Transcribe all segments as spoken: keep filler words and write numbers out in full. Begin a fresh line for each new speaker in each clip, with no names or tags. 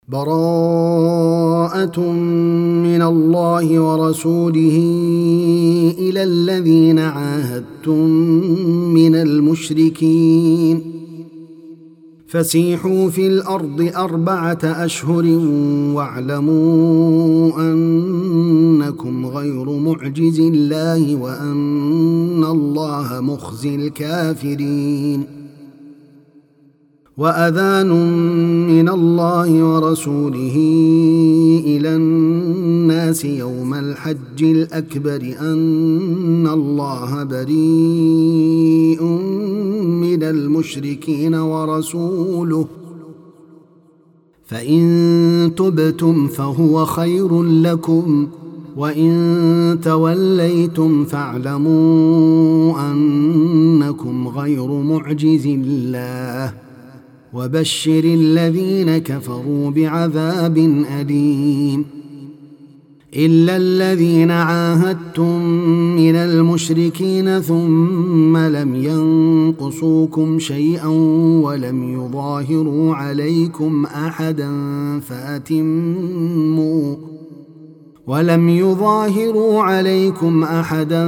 براءة من الله ورسوله إلى الذين عاهدتم من المشركين فسيحوا في الأرض أربعة أشهر واعلموا أنكم غير معجز الله وأن الله مخزي الكافرين. وأذان من الله ورسوله إلى الناس يوم الحج الأكبر أن الله بريء من المشركين ورسوله فإن تبتم فهو خير لكم وإن توليتم فاعلموا أنكم غير معجز الله وبشر الذين كفروا بعذاب أليم. إلا الذين عاهدتم من المشركين ثم لم ينقصوكم شيئا ولم يظاهروا عليكم أحدا فأتموا ولم يظاهروا عليكم أحدا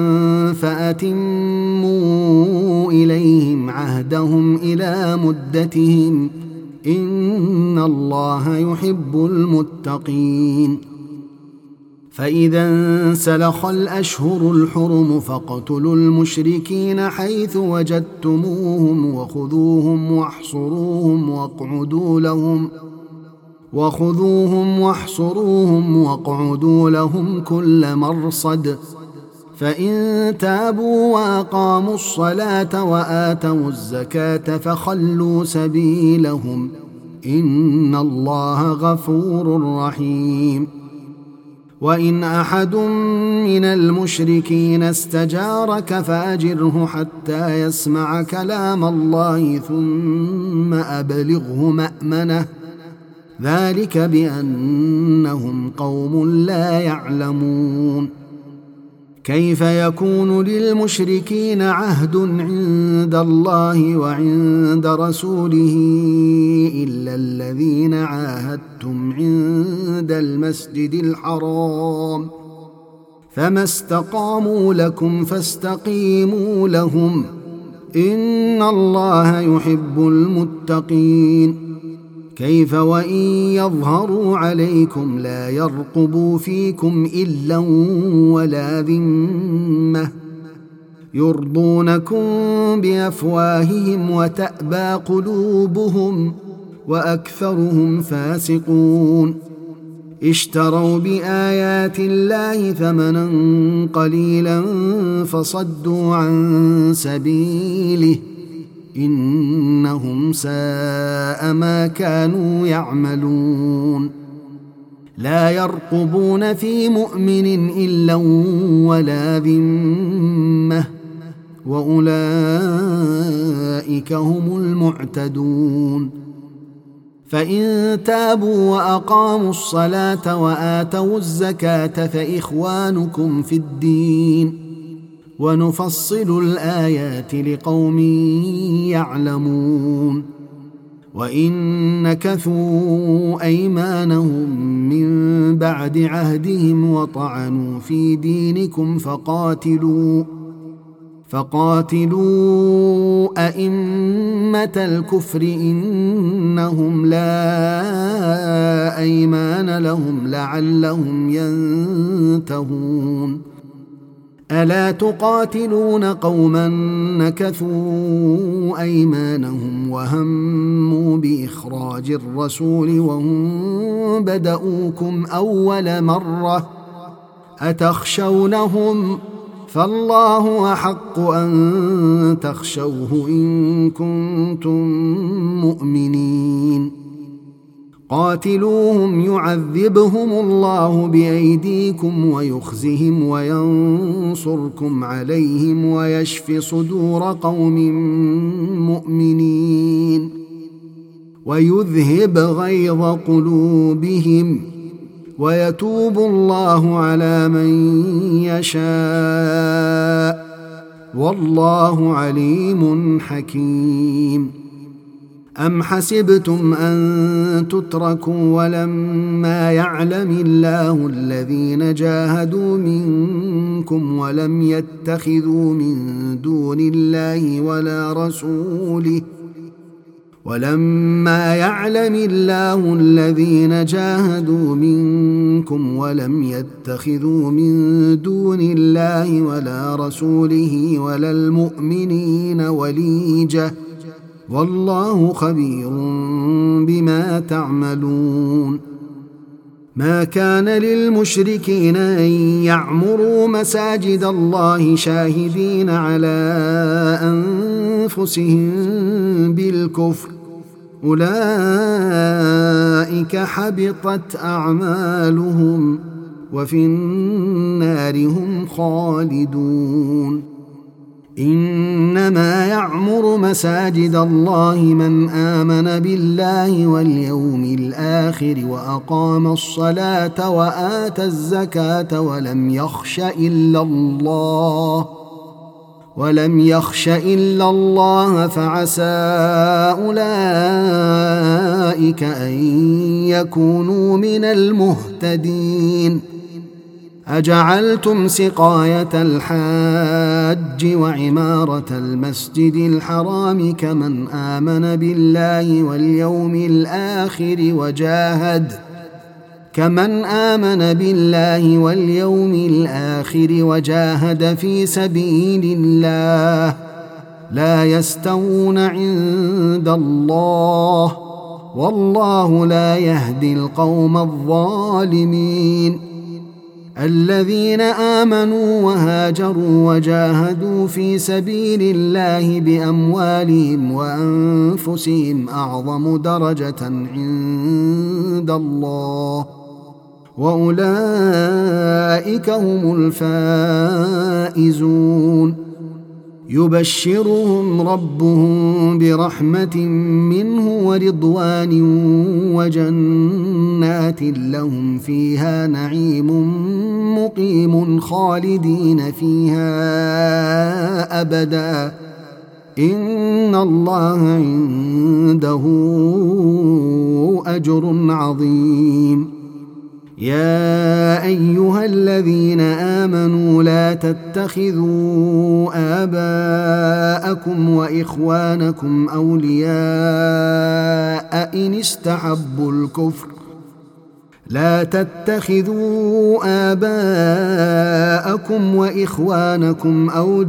فأتموا إليهم عهدهم إلى مدتهم إن الله يحب المتقين. فإذا انسلخ الأشهر الحرم فاقتلوا المشركين حيث وجدتموهم وخذوهم واحصروهم واقعدوا لهم وخذوهم واحصروهم واقعدوا لهم كل مرصد فإن تابوا وأقاموا الصلاة وآتوا الزكاة فخلوا سبيلهم إن الله غفور رحيم. وإن أحد من المشركين استجارك فأجره حتى يسمع كلام الله ثم أبلغه مأمنه ذلك بأنهم قوم لا يعلمون. كيف يكون للمشركين عهد عند الله وعند رسوله إلا الذين عاهدتم عند المسجد الحرام فما استقاموا لكم فاستقيموا لهم إن الله يحب المتقين. كيف وإن يظهروا عليكم لا يرقبوا فيكم إلا ولا ذمة يرضونكم بأفواههم وتأبى قلوبهم وأكثرهم فاسقون. اشتروا بآيات الله ثمنا قليلا فصدوا عن سبيله إنهم ساء ما كانوا يعملون. لا يرقبون في مؤمن إلا ولا ذمة وأولئك هم المعتدون. فإن تابوا وأقاموا الصلاة وآتوا الزكاة فإخوانكم في الدين ونفصل الآيات لقوم يعلمون. وإن نكثوا أيمانهم من بعد عهدهم وطعنوا في دينكم فقاتلوا فقاتلوا أئمة الكفر إنهم لا أيمان لهم لعلهم ينتهون. ألا تقاتلون قوما نكثوا أيمانهم وهموا بإخراج الرسول وهم بدؤوكم أول مرة أتخشونهم فالله أحق أن تخشوه إن كنتم مؤمنين. قاتلوهم يعذبهم الله بأيديكم ويخزهم وينصركم عليهم ويشف صدور قوم مؤمنين ويذهب غيظ قلوبهم ويتوب الله على من يشاء والله عليم حكيم. أم حسبتم أن تتركوا ولما يعلم الله الذين جاهدوا منكم ولم يتخذوا من دون الله ولا رسوله ولما يعلم الله الذين جاهدوا منكم ولم يتخذوا من دون الله ولا رسوله ولا المؤمنين وليجة والله خبير بما تعملون. ما كان للمشركين أن يعمروا مساجد الله شاهدين على أنفسهم بالكفر أولئك حبطت أعمالهم وفي النار هم خالدون. إنما يعمر مساجد الله من آمن بالله واليوم الآخر وأقام الصلاة وآتى الزكاة ولم يخش إلا الله ولم يخش إلا الله فعسى أولئك أن يكونوا من المهتدين. أجعلتم سقاية الحاج وعمارة المسجد الحرام كمن آمن بالله واليوم الآخر وجاهد كمن آمن بالله واليوم الآخر وجاهد في سبيل الله لا يستوون عند الله والله لا يهدي القوم الظالمين. الذين آمنوا وهاجروا وجاهدوا في سبيل الله بأموالهم وأنفسهم أعظم درجة عند الله وأولئك هم الفائزون. يبشرهم ربهم برحمة منه ورضوان وجنات لهم فيها نعيم مقيم خالدين فيها أبدا إن الله عنده أجر عظيم. يا أيها الذين آمنوا لا تتخذوا آباءكم وإخوانكم أولياء إن استحبوا الكفر لا تتخذوا آباءكم وإخوانكم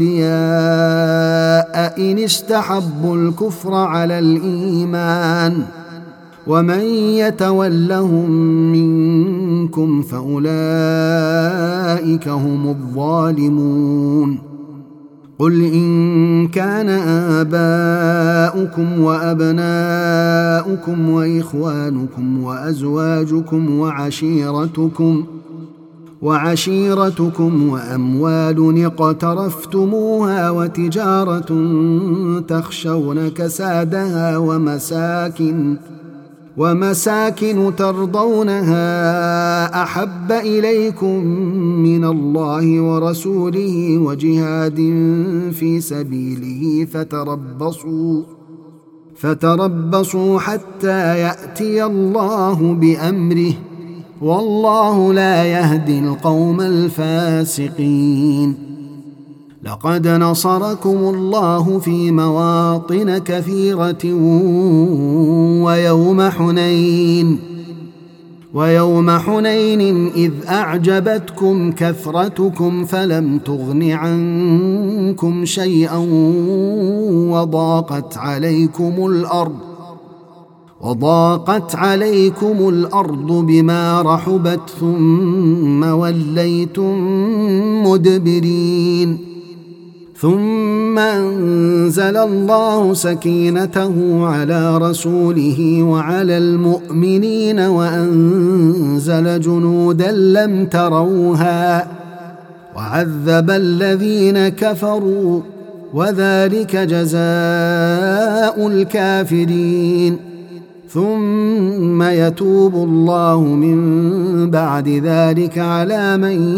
أولياء إن استحبوا الكفر على الإيمان ومن يتولهم منكم فأولئك هم الظالمون. قل إن كان آباؤكم وأبناؤكم وإخوانكم وأزواجكم وعشيرتكم وعشيرتكم وأموال اقترفتموها وتجارة تخشون كسادها ومساكن ومساكن ترضونها أحب إليكم من الله ورسوله وجهاد في سبيله فتربصوا فتربصوا حتى يأتي الله بأمره والله لا يهدي القوم الفاسقين. لقد نصركم الله في مواطن كثيرة ويوم حنين ويوم حنين إذ أعجبتكم كثرتكم فلم تغن عنكم شيئا وضاقت عليكم الأرض وضاقت عليكم الأرض بما رحبت ثم وليتم مدبرين. ثم أنزل الله سكينته على رسوله وعلى المؤمنين وأنزل جنودا لم تروها وعذب الذين كفروا وذلك جزاء الكافرين. ثم يتوب الله من بعد ذلك على من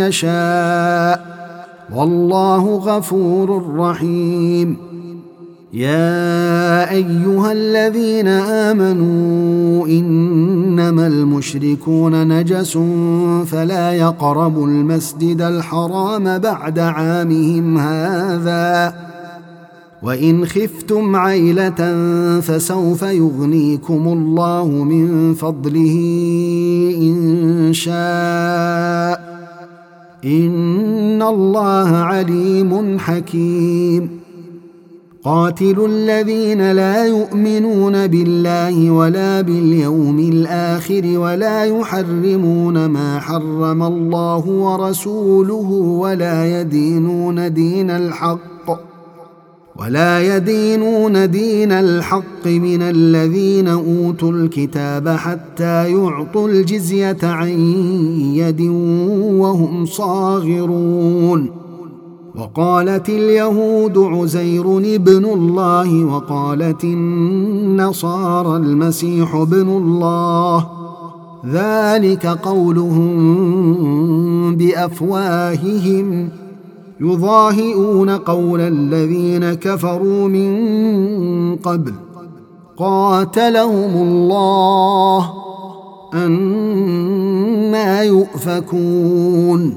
يشاء والله غفور رحيم. يا أيها الذين آمنوا إنما المشركون نجس فلا يقربوا المسجد الحرام بعد عامهم هذا وإن خفتم عيلة فسوف يغنيكم الله من فضله إن شاء إن الله عليم حكيم قاتلوا الذين لا يؤمنون بالله ولا باليوم الآخر ولا يحرمون ما حرم الله ورسوله ولا يدينون دين الحق ولا يدينون دين الحق من الذين أوتوا الكتاب حتى يعطوا الجزية عن يد وهم صاغرون وقالت اليهود عزير ابن الله وقالت النصارى المسيح ابن الله ذلك قولهم بأفواههم يضاهئون قول الذين كفروا من قبل قاتلهم الله أنى يؤفكون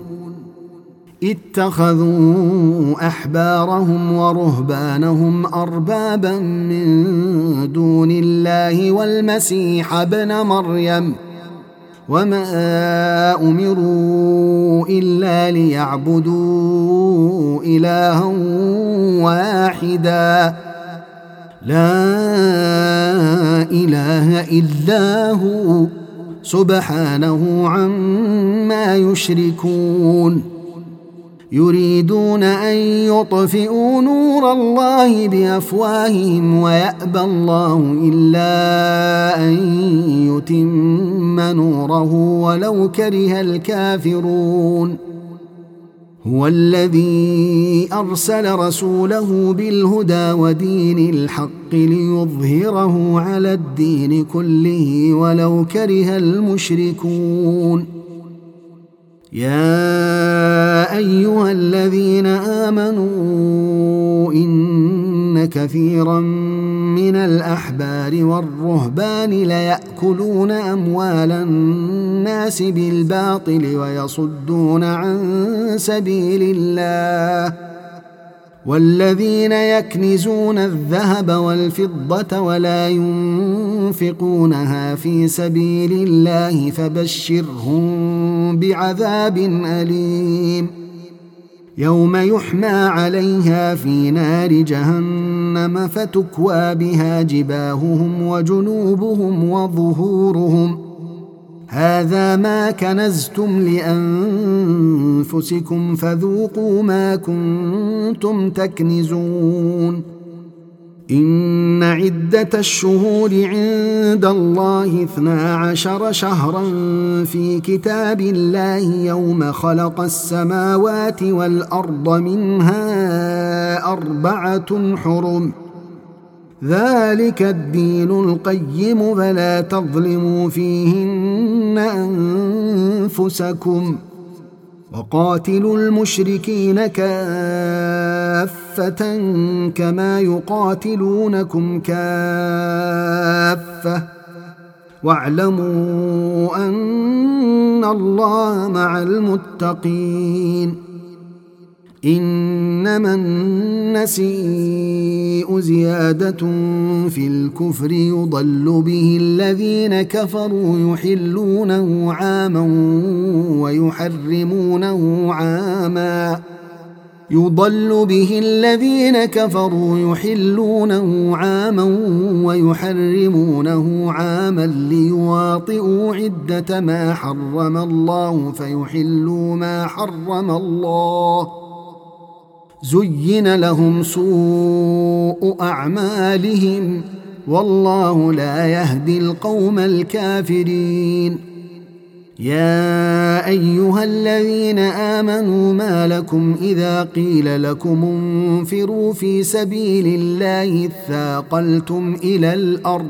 اتخذوا أحبارهم ورهبانهم أربابا من دون الله والمسيح ابن مريم وما أمروا إلا ليعبدوا إلها واحدا لا إله إلا هو سبحانه عما يشركون يريدون أن يطفئوا نور الله بأفواههم ويأبى الله إلا أن يتم نوره ولو كره الكافرون هو الذي أرسل رسوله بالهدى ودين الحق ليظهره على الدين كله ولو كره المشركون يا أيها الذين آمنوا إن كثيرا من الأحبار والرهبان ليأكلون أموال الناس بالباطل ويصدون عن سبيل الله والذين يكنزون الذهب والفضة ولا ينفقونها في سبيل الله فبشرهم بعذاب أليم يوم يحمى عليها في نار جهنم فتكوى بها جباههم وجنوبهم وظهورهم هذا ما كنزتم لأنفسكم فذوقوا ما كنتم تكنزون إن عدة الشهور عند الله اثنا عشر شهرا في كتاب الله يوم خلق السماوات والأرض منها أربعة حرم ذلك الدين القيم فلا تظلموا فيهن أنفسكم وقاتلوا المشركين كافة كما يقاتلونكم كافة واعلموا أن الله مع المتقين إنما النسيء زيادة في الكفر يضل به الذين كفروا يحلونه عاما ويحرمونه عاما يضل به الذين كفروا يحلونه عاما ويحرمونه عاما ليواطئوا عدة ما حرم الله فيحلوا ما حرم الله زين لهم سوء أعمالهم والله لا يهدي القوم الكافرين يا أيها الذين آمنوا ما لكم إذا قيل لكم انفروا في سبيل الله اثاقلتم إلى الأرض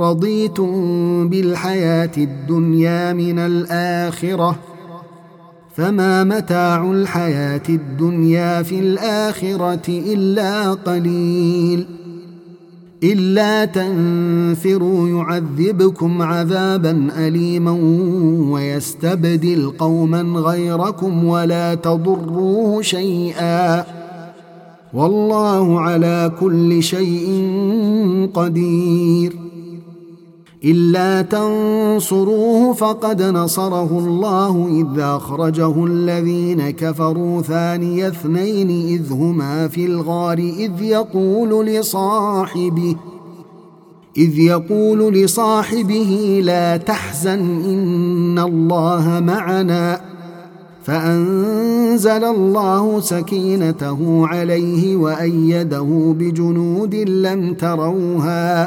أرضيتم بالحياة الدنيا من الآخرة فما متاع الحياة الدنيا في الآخرة إلا قليل إلا تنفروا يعذبكم عذابا أليما ويستبدل قوما غيركم ولا تضروه شيئا والله على كل شيء قدير إلا تنصروه فقد نصره الله إذ أخرجه الذين كفروا ثاني اثنين إذ هما في الغار إذ يقول لصاحبه إذ يقول لصاحبه لا تحزن إن الله معنا فأنزل الله سكينته عليه وأيده بجنود لم تروها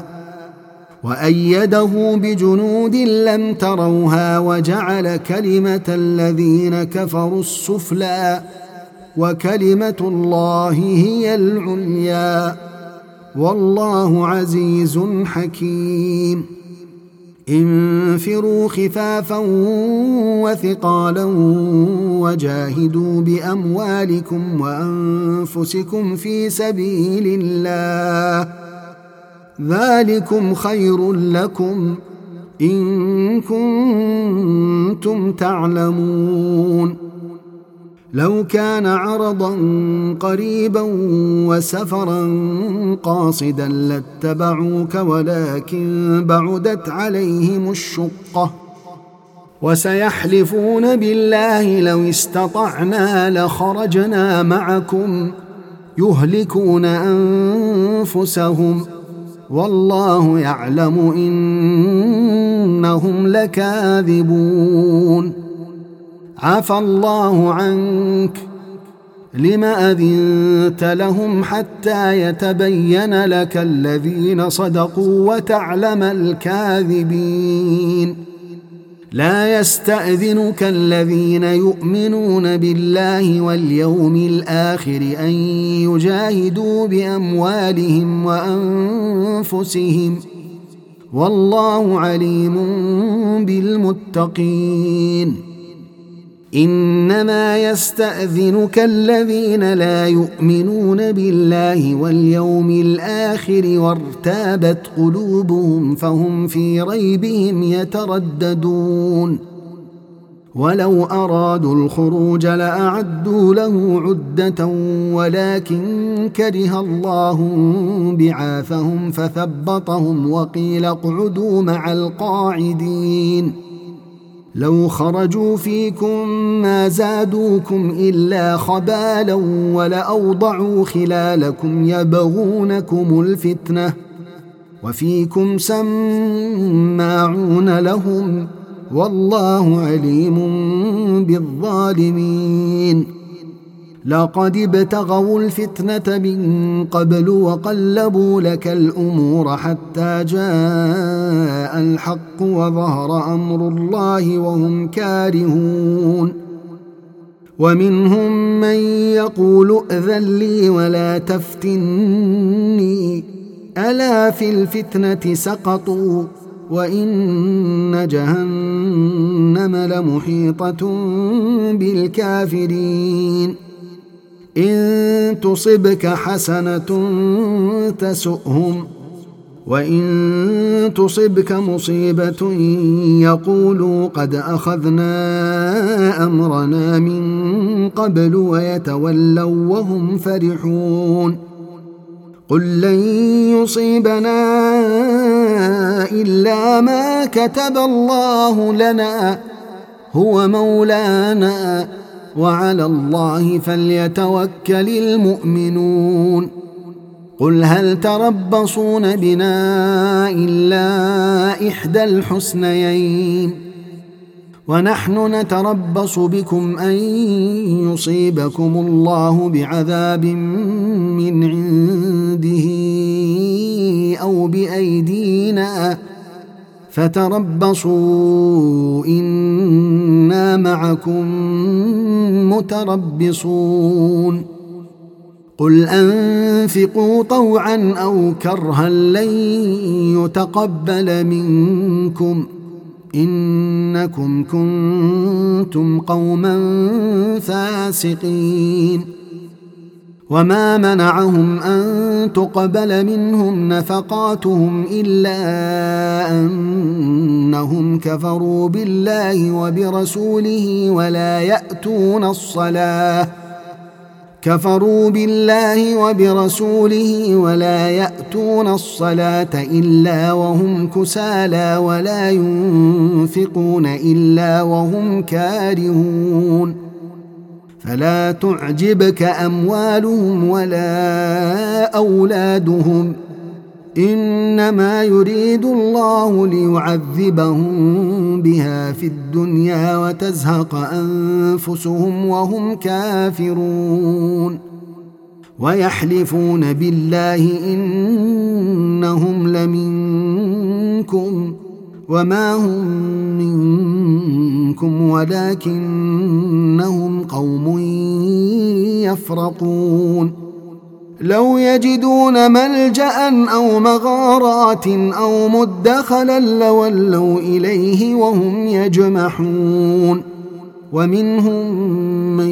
وأيده بجنود لم تروها وجعل كلمة الذين كفروا السفلى وكلمة الله هي العليا والله عزيز حكيم انفروا خفافا وثقالا وجاهدوا بأموالكم وأنفسكم في سبيل الله ذلكم خير لكم إن كنتم تعلمون لو كان عرضا قريبا وسفرا قاصدا لاتبعوك ولكن بعدت عليهم الشقة وسيحلفون بالله لو استطعنا لخرجنا معكم يهلكون أنفسهم والله يعلم إنهم لكاذبون عفى الله عنك لم أذنت لهم حتى يتبين لك الذين صدقوا وتعلم الكاذبين لا يستأذنك الذين يؤمنون بالله واليوم الآخر أن يجاهدوا بأموالهم وأنفسهم والله عليم بالمتقين إنما يستأذنك الذين لا يؤمنون بالله واليوم الآخر وارتابت قلوبهم فهم في ريبهم يترددون ولو أرادوا الخروج لأعدوا له عدة ولكن كره الله بعاثهم فثبطهم وقيل اقعدوا مع القاعدين لو خرجوا فيكم ما زادوكم إلا خبالا ولأوضعوا خلالكم يبغونكم الفتنة وفيكم سماعون لهم والله عليم بالظالمين لقد ابتغوا الفتنة من قبل وقلبوا لك الأمور حتى جاء الحق وظهر أمر الله وهم كارهون ومنهم من يقول ائذن لي ولا تفتني ألا في الفتنة سقطوا وإن جهنم لمحيطة بالكافرين إن تصبك حسنة تسؤهم وإن تصبك مصيبة يقولوا قد أخذنا أمرنا من قبل ويتولوا وهم فرحون قل لن يصيبنا إلا ما كتب الله لنا هو مولانا وعلى الله فليتوكل المؤمنون قل هل تربصون بنا إلا إحدى الحسنيين ونحن نتربص بكم أن يصيبكم الله بعذاب من عنده أو بأيدينا فتربصوا إنا معكم متربصون قل أنفقوا طوعا أو كرها لن يتقبل منكم إنكم كنتم قوما فاسقين وما منعهم أن تقبل منهم نفقاتهم إلا أنهم كفروا بالله وبرسوله ولا يأتون الصلاة كفروا بالله وبرسوله ولا يأتون الصلاة إلا وهم كسالى ولا ينفقون إلا وهم كارهون فلا تعجبك أموالهم ولا أولادهم إنما يريد الله ليعذبهم بها في الدنيا وتزهق أنفسهم وهم كافرون ويحلفون بالله إنهم لمنكم وما هم منكم ولكنهم قوم يفرقون لو يجدون ملجأ أو مغارات أو مدخلا لولوا إليه وهم يجمحون ومنهم من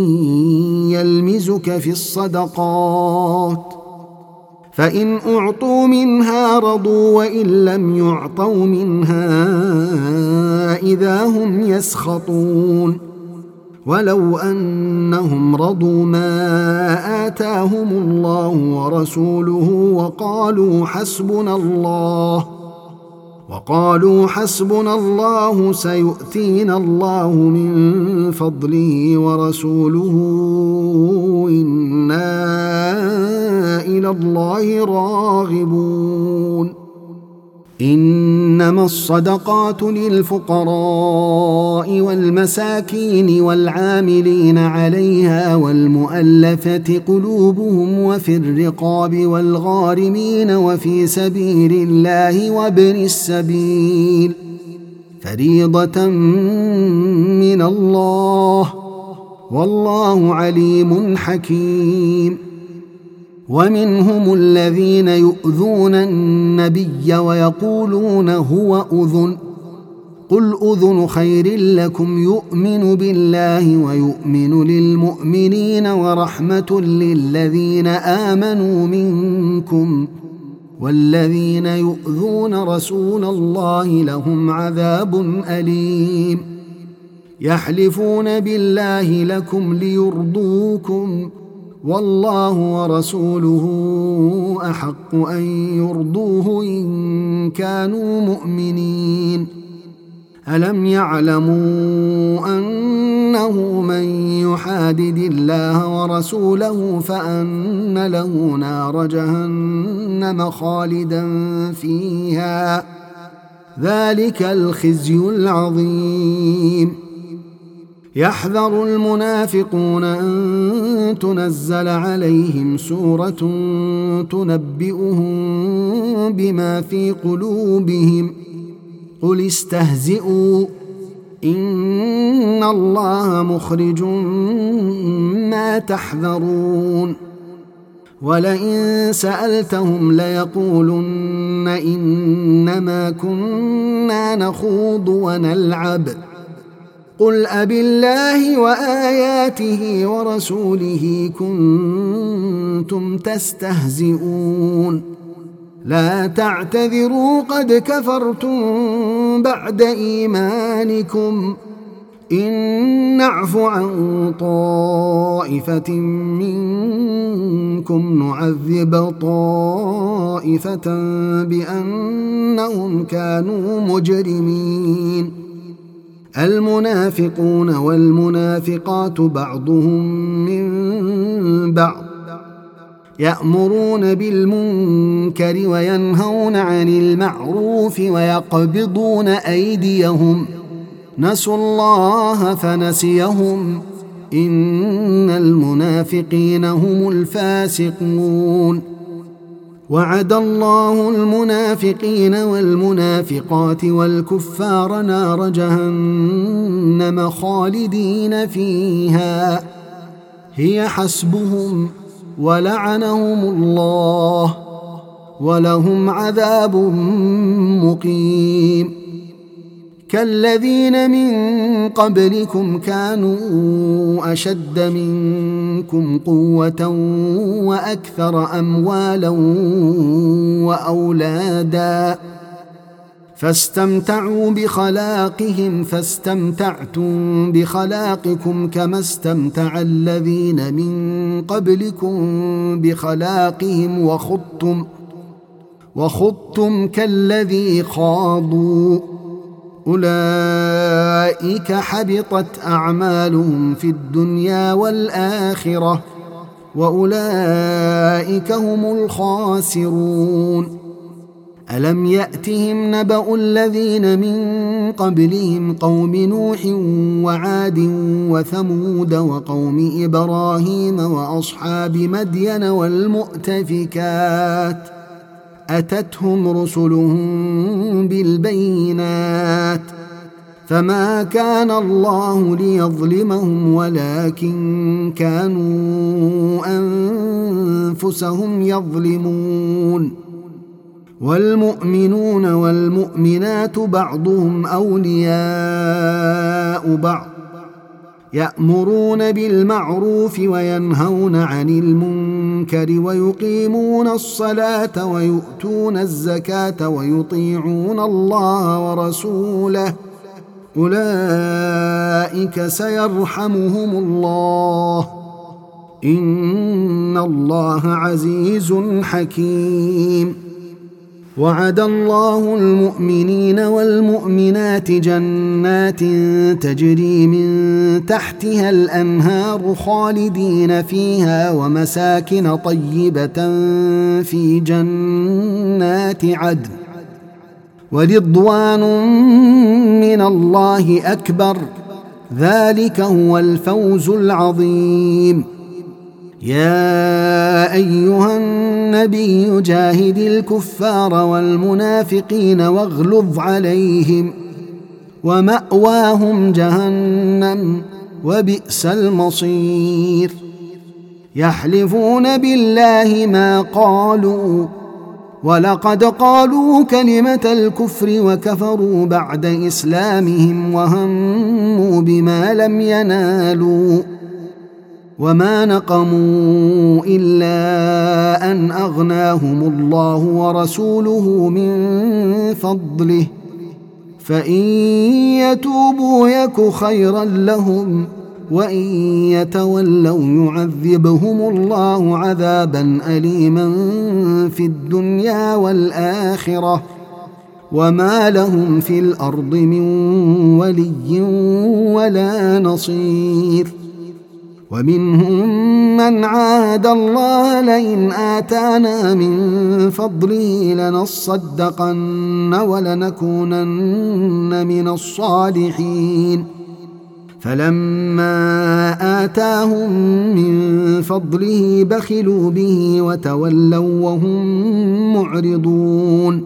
يلمزك في الصدقات فإن أعطوا منها رضوا وإن لم يعطوا منها إذا هم يسخطون ولو أنهم رضوا ما آتاهم الله ورسوله وقالوا حسبنا الله وقالوا حسبنا الله سيؤتينا الله من فضله ورسوله إنا إلى الله راغبون إنما الصدقات للفقراء والمساكين والعاملين عليها والمؤلفة قلوبهم وفي الرقاب والغارمين وفي سبيل الله وابن السبيل فريضة من الله والله عليم حكيم ومنهم الذين يؤذون النبي ويقولون هو أذن قل أذن خير لكم يؤمن بالله ويؤمن للمؤمنين ورحمة للذين آمنوا منكم والذين يؤذون رسول الله لهم عذاب أليم يحلفون بالله لكم ليرضوكم والله ورسوله أحق أن يرضوه إن كانوا مؤمنين ألم يعلموا أنه من يحادد الله ورسوله فأن له نار جهنم خالدا فيها ذلك الخزي العظيم يحذر المنافقون أن تنزل عليهم سورة تنبئهم بما في قلوبهم قل استهزئوا إن الله مخرج ما تحذرون ولئن سألتهم ليقولن إنما كنا نخوض ونلعب قل أبالله وآياته ورسوله كنتم تستهزئون لا تعتذروا قد كفرتم بعد إيمانكم إن نعف عن طائفة منكم نعذب طائفة بأنهم كانوا مجرمين المنافقون والمنافقات بعضهم من بعض يأمرون بالمنكر وينهون عن المعروف ويقبضون أيديهم نسوا الله فنسيهم إن المنافقين هم الفاسقون وعد الله المنافقين والمنافقات والكفار نار جهنم خالدين فيها هي حسبهم ولعنهم الله ولهم عذاب مقيم كالذين من قبلكم كانوا أشد منكم قوة وأكثر أموالا وأولادا فاستمتعوا بخلاقهم فاستمتعتم بخلاقكم كما استمتع الذين من قبلكم بخلاقهم وخضتم وخضتم كالذي خاضوا أولئك حبطت أعمالهم في الدنيا والآخرة وأولئك هم الخاسرون ألم يأتهم نبأ الذين من قبلهم قوم نوح وعاد وثمود وقوم إبراهيم وأصحاب مدين والمؤتفكات أتتهم رسلهم بالبينات فما كان الله ليظلمهم ولكن كانوا أنفسهم يظلمون والمؤمنون والمؤمنات بعضهم أولياء بعض يأمرون بالمعروف وينهون عن المنكر ويقيمون الصلاة ويؤتون الزكاة ويطيعون الله ورسوله أولئك سيرحمهم الله إن الله عزيز حكيم وعد الله المؤمنين والمؤمنات جنات تجري من تحتها الأنهار خالدين فيها ومساكن طيبة في جنات عدن ورضوان من الله أكبر ذلك هو الفوز العظيم يا أيها النبي جاهد الكفار والمنافقين واغلظ عليهم ومأواهم جهنم وبئس المصير يحلفون بالله ما قالوا ولقد قالوا كلمة الكفر وكفروا بعد إسلامهم وهموا بما لم ينالوا وما نقموا إلا أن أغناهم الله ورسوله من فضله فإن يتوبوا يك خيرا لهم وإن يتولوا يعذبهم الله عذابا أليما في الدنيا والآخرة وما لهم في الأرض من ولي ولا نصير ومنهم من عاهد الله لئن آتانا من فضله لنصدقن ولنكونن من الصالحين فلما آتاهم من فضله بخلوا به وتولوا وهم معرضون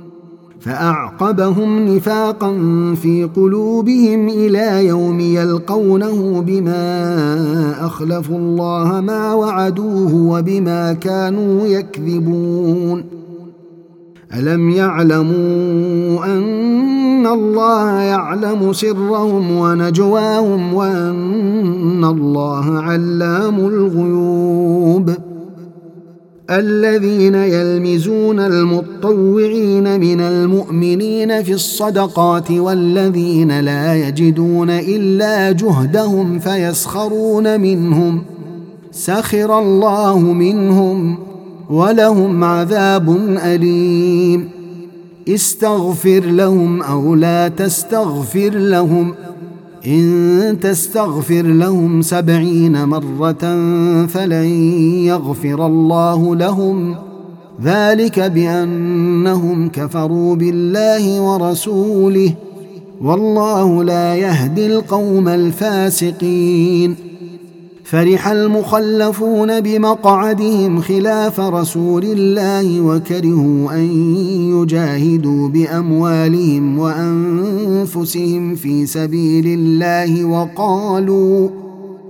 فأعقبهم نفاقا في قلوبهم إلى يوم يلقونه بما أخلفوا الله ما وعدوه وبما كانوا يكذبون ألم يعلموا أن الله يعلم سرهم ونجواهم وأن الله علام الغيوب الذين يلمزون المطوعين من المؤمنين في الصدقات والذين لا يجدون إلا جهدهم فيسخرون منهم سخر الله منهم ولهم عذاب أليم استغفر لهم أو لا تستغفر لهم إن تستغفر لهم سبعين مرة فلن يغفر الله لهم ذلك بأنهم كفروا بالله ورسوله والله لا يهدي القوم الفاسقين فرح المخلفون بمقعدهم خلاف رسول الله وكرهوا أن يجاهدوا بأموالهم وأنفسهم في سبيل الله وقالوا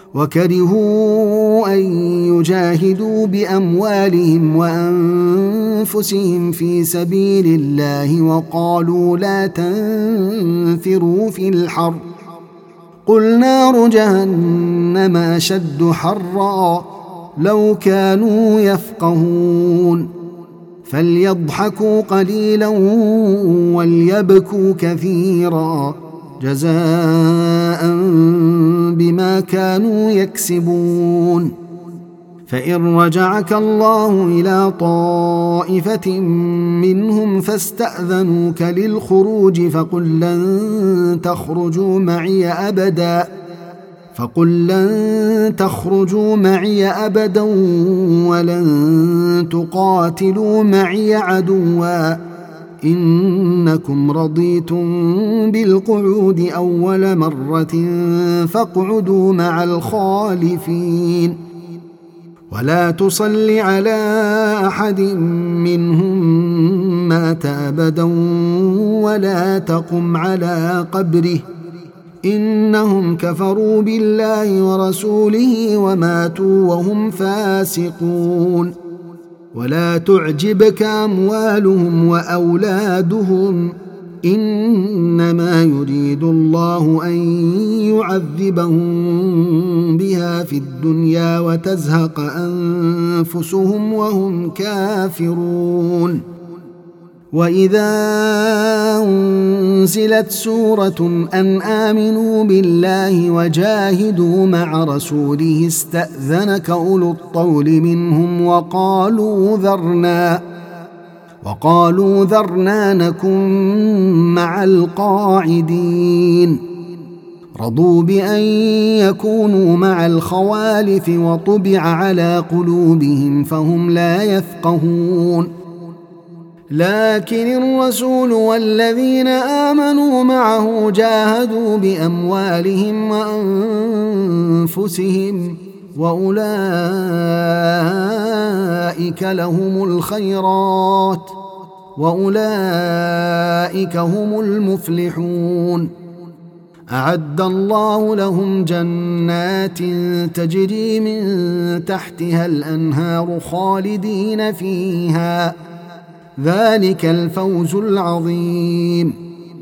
وكرهوا أن يجاهدوا بأموالهم وأنفسهم في سبيل الله وقالوا لا تنفروا في الحر قل نار جهنم أشد حرا لو كانوا يفقهون فليضحكوا قليلا وليبكوا كثيرا جزاء بما كانوا يكسبون فإن رجعك الله إلى طائفة منهم فاستأذنوك للخروج فقل لن تخرجوا معي أبدا فقل لن تخرجوا معي أبدا ولن تقاتلوا معي عدوا إنكم رضيتم بالقعود أول مرة فاقعدوا مع الخالفين ولا تصل على أحد منهم مات أبدا ولا تقم على قبره إنهم كفروا بالله ورسوله وماتوا وهم فاسقون ولا تعجبك أموالهم وأولادهم إنما يريد الله أن يعذبهم بها في الدنيا وتزهق أنفسهم وهم كافرون وإذا أنزلت سورة أن آمنوا بالله وجاهدوا مع رسوله استأذنك أولو الطول منهم وقالوا ذرنا وقالوا ذرنا نكن مع القاعدين رضوا بأن يكونوا مع الخوالف وطبع على قلوبهم فهم لا يفقهون لكن الرسول والذين آمنوا معه جاهدوا بأموالهم وأنفسهم وأولئك لهم الخيرات وأولئك هم المفلحون أعد الله لهم جنات تجري من تحتها الأنهار خالدين فيها ذلك الفوز العظيم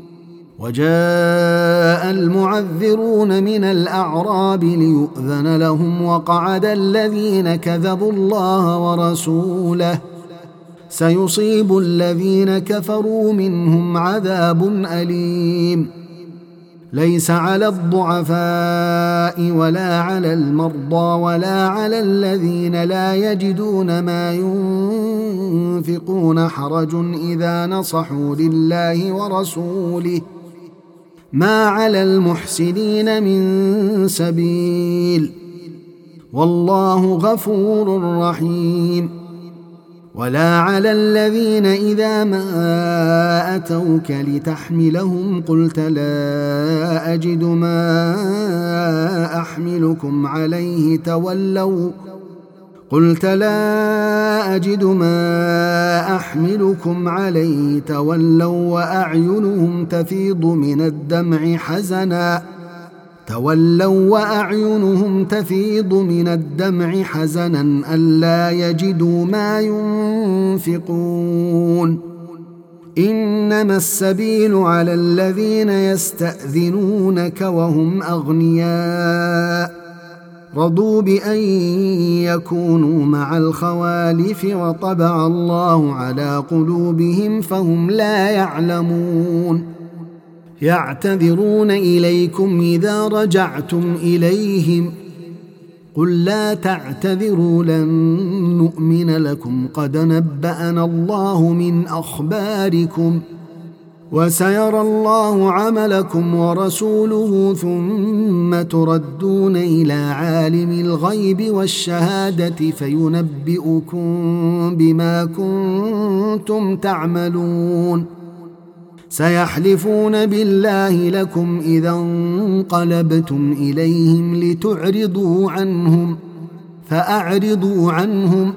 وجاء المعذرون من الأعراب ليؤذن لهم وقعد الذين كذبوا الله ورسوله سيصيب الذين كفروا منهم عذاب أليم ليس على الضعفاء ولا على المرضى ولا على الذين لا يجدون ما ينفقون حرج إذا نصحوا لله ورسوله ما على المحسنين من سبيل والله غفور رحيم ولا على الذين إذا ما أتوك لتحملهم قلت لا أجد ما أحملكم عليه تولوا قلت لا أجد ما أحملكم عليه تولوا وأعينهم تفيض من الدمع حزنا تولوا وأعينهم تفيض من الدمع حزنا ألا يجدوا ما ينفقون إنما السبيل على الذين يستأذنونك وهم أغنياء رضوا بأن يكونوا مع الخوالف وطبع الله على قلوبهم فهم لا يعلمون يعتذرون إليكم إذا رجعتم إليهم قل لا تعتذروا لن نؤمن لكم قد نبأنا الله من أخباركم وسيرى الله عملكم ورسوله ثم تردون إلى عالم الغيب والشهادة فينبئكم بما كنتم تعملون سيحلفون بالله لكم إذا انقلبتم إليهم لتعرضوا عنهم فأعرضوا عنهم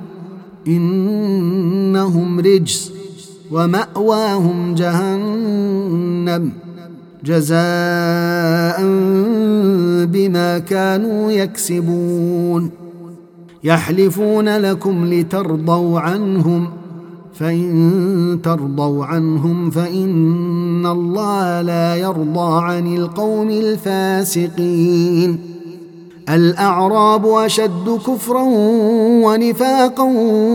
إنهم رجس ومأواهم جهنم جزاء بما كانوا يكسبون يحلفون لكم لترضوا عنهم فإن ترضوا عنهم فإن الله لا يرضى عن القوم الفاسقين الأعراب أشد كفرا ونفاقا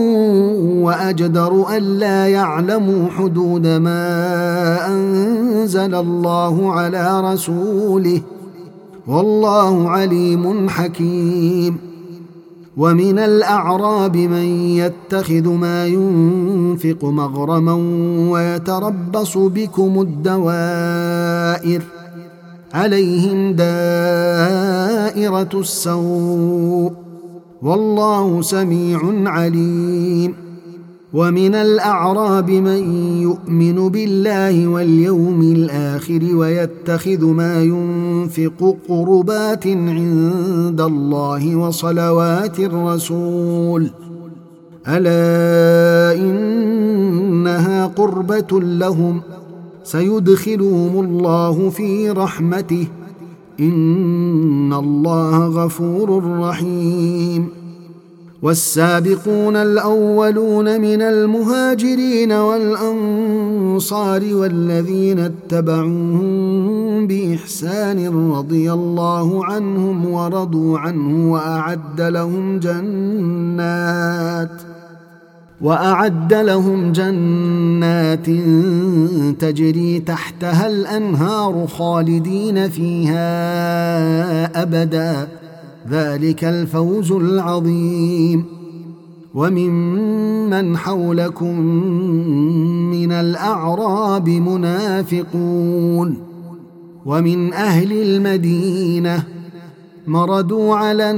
وأجدر ألا يعلموا حدود ما أنزل الله على رسوله والله عليم حكيم ومن الأعراب من يتخذ ما ينفق مغرما ويتربص بكم الدوائر عليهم دائرة السوء والله سميع عليم ومن الأعراب من يؤمن بالله واليوم الآخر ويتخذ ما ينفق قربات عند الله وصلوات الرسول ألا إنها قربة لهم سيدخلهم الله في رحمته إن الله غفور رحيم والسابقون الأولون من المهاجرين والأنصار والذين اتبعوهم بإحسان رضي الله عنهم ورضوا عنه وأعد لهم جنات وأعد لهم جنات تجري تحتها الأنهار خالدين فيها أبدا ذلك الفوز العظيم وممن حولكم من الأعراب منافقون ومن أهل المدينة مردوا على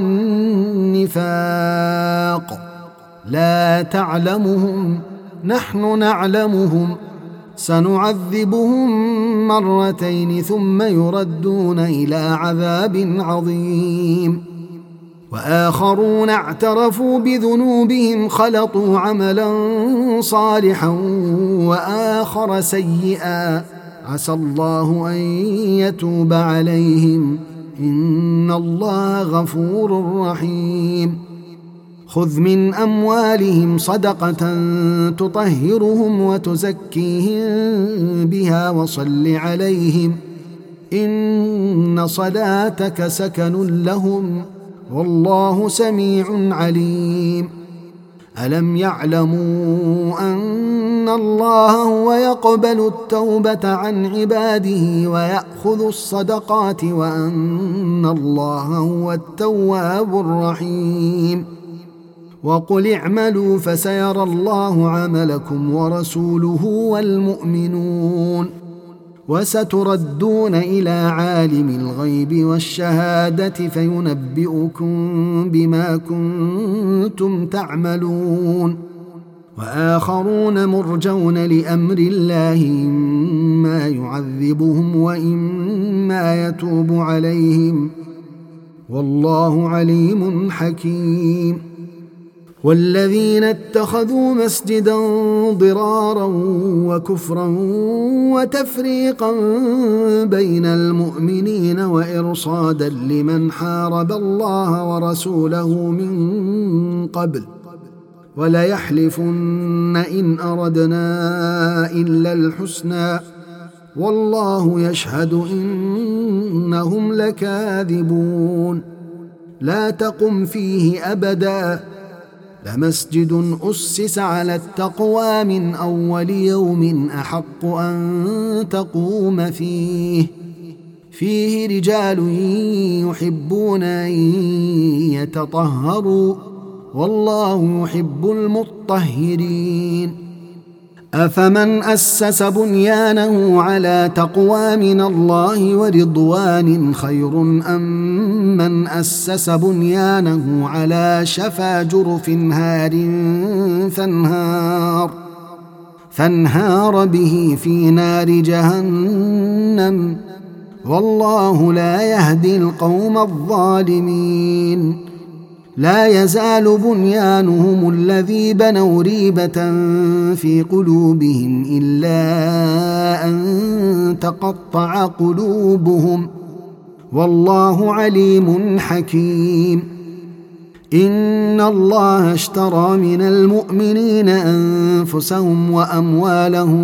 النفاق لا تعلمهم نحن نعلمهم سنعذبهم مرتين ثم يردون إلى عذاب عظيم وآخرون اعترفوا بذنوبهم خلطوا عملا صالحا وآخر سيئا عسى الله أن يتوب عليهم إن الله غفور رحيم خذ من أموالهم صدقة تطهرهم وتزكيهم بها وصل عليهم إن صلاتك سكن لهم والله سميع عليم ألم يعلموا أن الله هو يقبل التوبة عن عباده ويأخذ الصدقات وأن الله هو التواب الرحيم وقل اعملوا فسيرى الله عملكم ورسوله والمؤمنون وستردون إلى عالم الغيب والشهادة فينبئكم بما كنتم تعملون وآخرون مرجون لأمر الله إما يعذبهم وإما يتوب عليهم والله عليم حكيم والذين اتخذوا مسجدا ضرارا وكفرا وتفريقا بين المؤمنين وإرصادا لمن حارب الله ورسوله من قبل وليحلفن إن أردنا إلا الحسنى والله يشهد إنهم لكاذبون لا تقم فيه أبدا لمسجد أسس على التقوى من أول يوم أحق أن تقوم فيه فيه رجال يحبون أن يتطهروا والله يحب المطهرين أفمن أسس بنيانه على تقوى من الله ورضوان خير أم من أسس بنيانه على شفا جرف هار فانهار فانهار به في نار جهنم والله لا يهدي القوم الظالمين لا يزال بنيانهم الذي بنوا ريبة في قلوبهم إلا أن تقطع قلوبهم والله عليم حكيم. إن الله اشترى من المؤمنين أنفسهم وأموالهم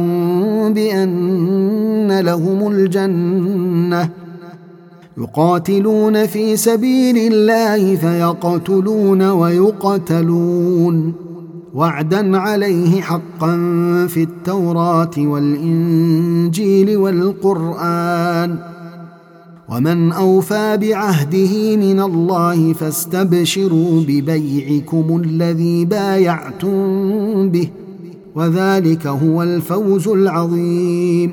بأن لهم الجنة يقاتلون في سبيل الله فيقتلون ويقتلون وعدا عليه حقا في التوراة والإنجيل والقرآن ومن أوفى بعهده من الله فاستبشروا ببيعكم الذي بايعتم به وذلك هو الفوز العظيم.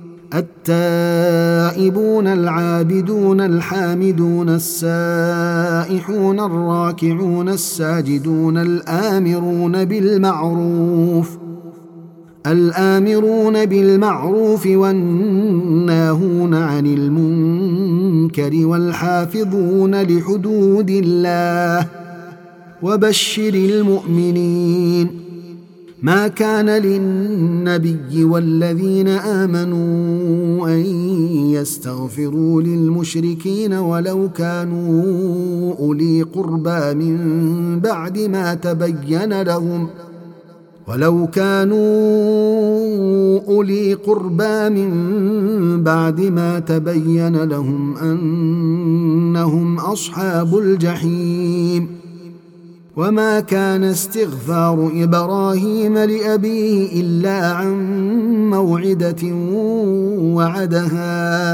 التائبون العابدون الحامدون السائحون الراكعون الساجدون الآمرون بالمعروف الآمرون بالمعروف والناهون عن المنكر والحافظون لحدود الله وبشر المؤمنين. ما كان للنبي والذين آمنوا أن يستغفروا للمشركين ولو كانوا أولي قربى من بعد ما تبين لهم ولو كانوا أولي قربى من بعد ما تبين لهم أنهم أصحاب الجحيم. وما كان استغفار إبراهيم لأبيه إلا عن موعدة وعدها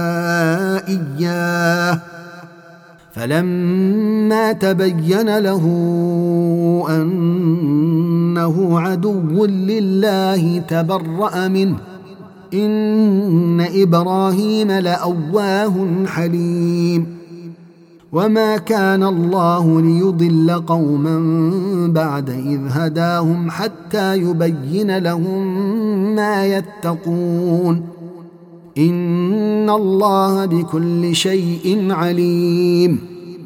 إياه فلما تبين له أنه عدو لله تبرأ منه إن إبراهيم لأواه حليم. وما كان الله ليضل قوما بعد إذ هداهم حتى يبين لهم ما يتقون إن الله بكل شيء عليم.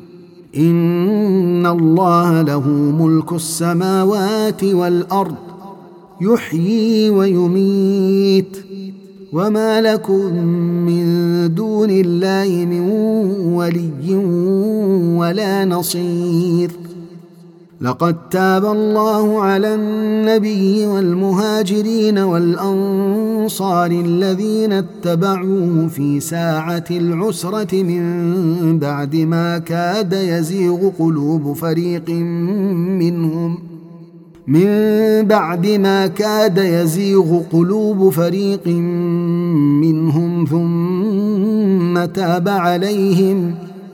إن الله له ملك السماوات والأرض يحيي ويميت وما لكم من دون الله من ولي ولا نصير. لقد تاب الله على النبي والمهاجرين والأنصار الذين اتبعوه في ساعة العسرة من بعد ما كاد يزيغ قلوب فريق منهم من بعد ما كاد يزيغ قلوب فريق منهم ثم تاب عليهم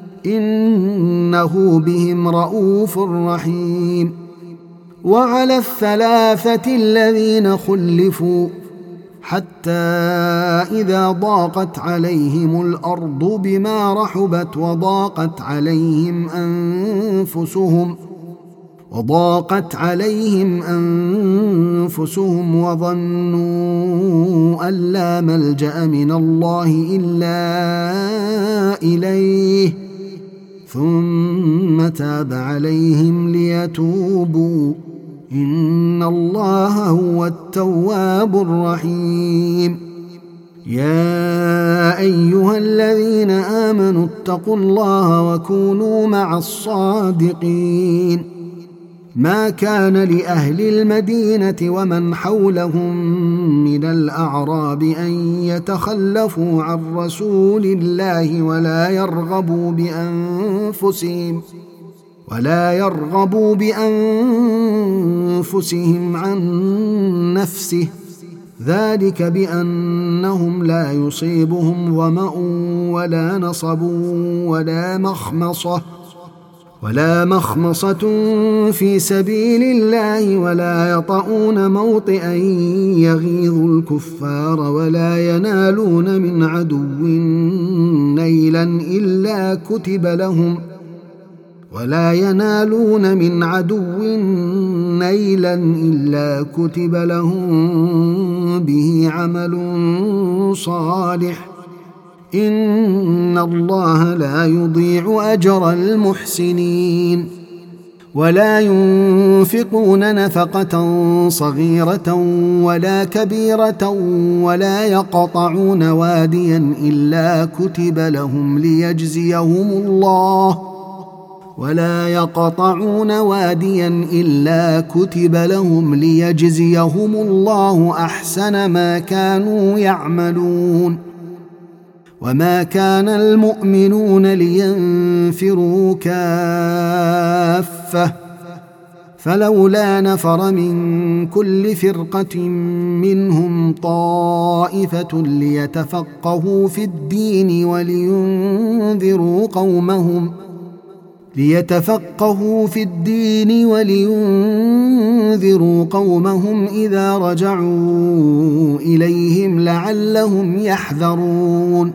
إنه بهم رءوف رحيم. وعلى الثلاثة الذين خلفوا حتى إذا ضاقت عليهم الأرض بما رحبت وضاقت عليهم أنفسهم وضاقت عليهم أنفسهم وظنوا أن لا ملجأ من الله إلا إليه ثم تاب عليهم ليتوبوا إن الله هو التواب الرحيم. يا أيها الذين آمنوا اتقوا الله وكونوا مع الصادقين. ما كان لأهل المدينة ومن حولهم من الأعراب أن يتخلفوا عن رسول الله ولا يرغبوا بأنفسهم ولا يرغبوا بأنفسهم عن نفسه ذلك بأنهم لا يصيبهم ظمأ ولا نصب ولا مخمصة ولا مخمصة في سبيل الله ولا يطؤون موطئا يغيظ الكفار ولا ينالون من عدو نيلا إلا كتب لهم ولا ينالون من عدو نيلا إلا كتب لهم به عمل صالح إن الله لا يضيع أجر المحسنين. ولا ينفقون نفقة صغيرة ولا كبيرة ولا يقطعون واديا إلا كتب لهم ليجزيهم الله ولا يقطعون واديا إلا كتب لهم ليجزيهم الله أحسن ما كانوا يعملون. وما كان المؤمنون لينفروا كافة فلولا نفر من كل فرقة منهم طائفة ليتفقهوا في الدين ولينذروا قومهم ليتفقهوا في الدين ولينذروا قومهم إذا رجعوا إليهم لعلهم يحذرون.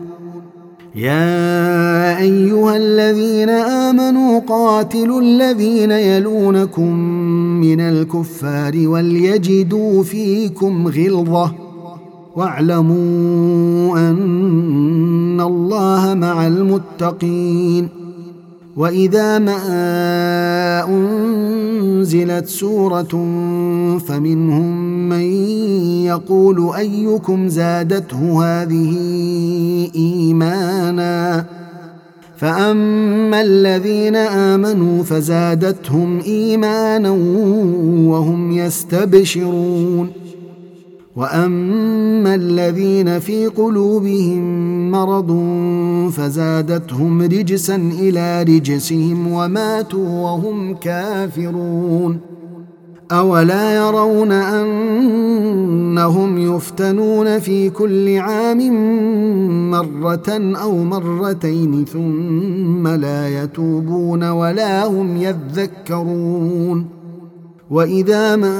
يا أيها الذين آمنوا قاتلوا الذين يلونكم من الكفار وليجدوا فيكم غلظة واعلموا أن الله مع المتقين. وإذا ما أنزلت سورة فمنهم من يقول أيكم زادته هذه إيمانا فأما الذين آمنوا فزادتهم إيمانا وهم يستبشرون وأما الذين في قلوبهم مرض فزادتهم رجسا إلى رجسهم وماتوا وهم كافرون. أولا يرون أنهم يفتنون في كل عام مرة أو مرتين ثم لا يتوبون ولا هم يذكرون. وإذا ما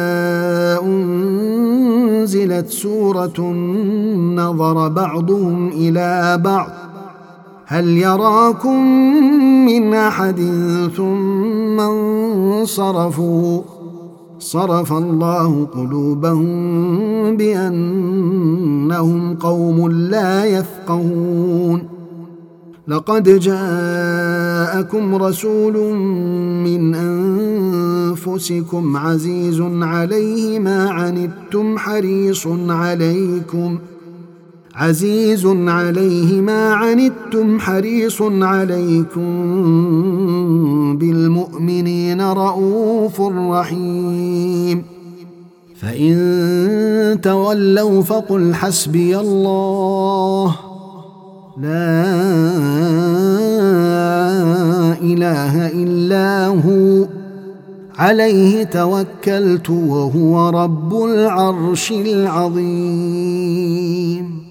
أنزلت سورة نظر بعضهم إلى بعض هل يراكم من أحد ثم انصرفوا صرف الله قلوبهم بأنهم قوم لا يفقهون. لقد جاءكم رسول من أنفسكم عزيز عليه ما عنتم حريص عليكم عزيز عليه ما عنتم حريص عليكم بالمؤمنين رؤوف رحيم. فإن تولوا فقل حسبي الله لا إله إلا هو عليه توكلت وهو رب العرش العظيم.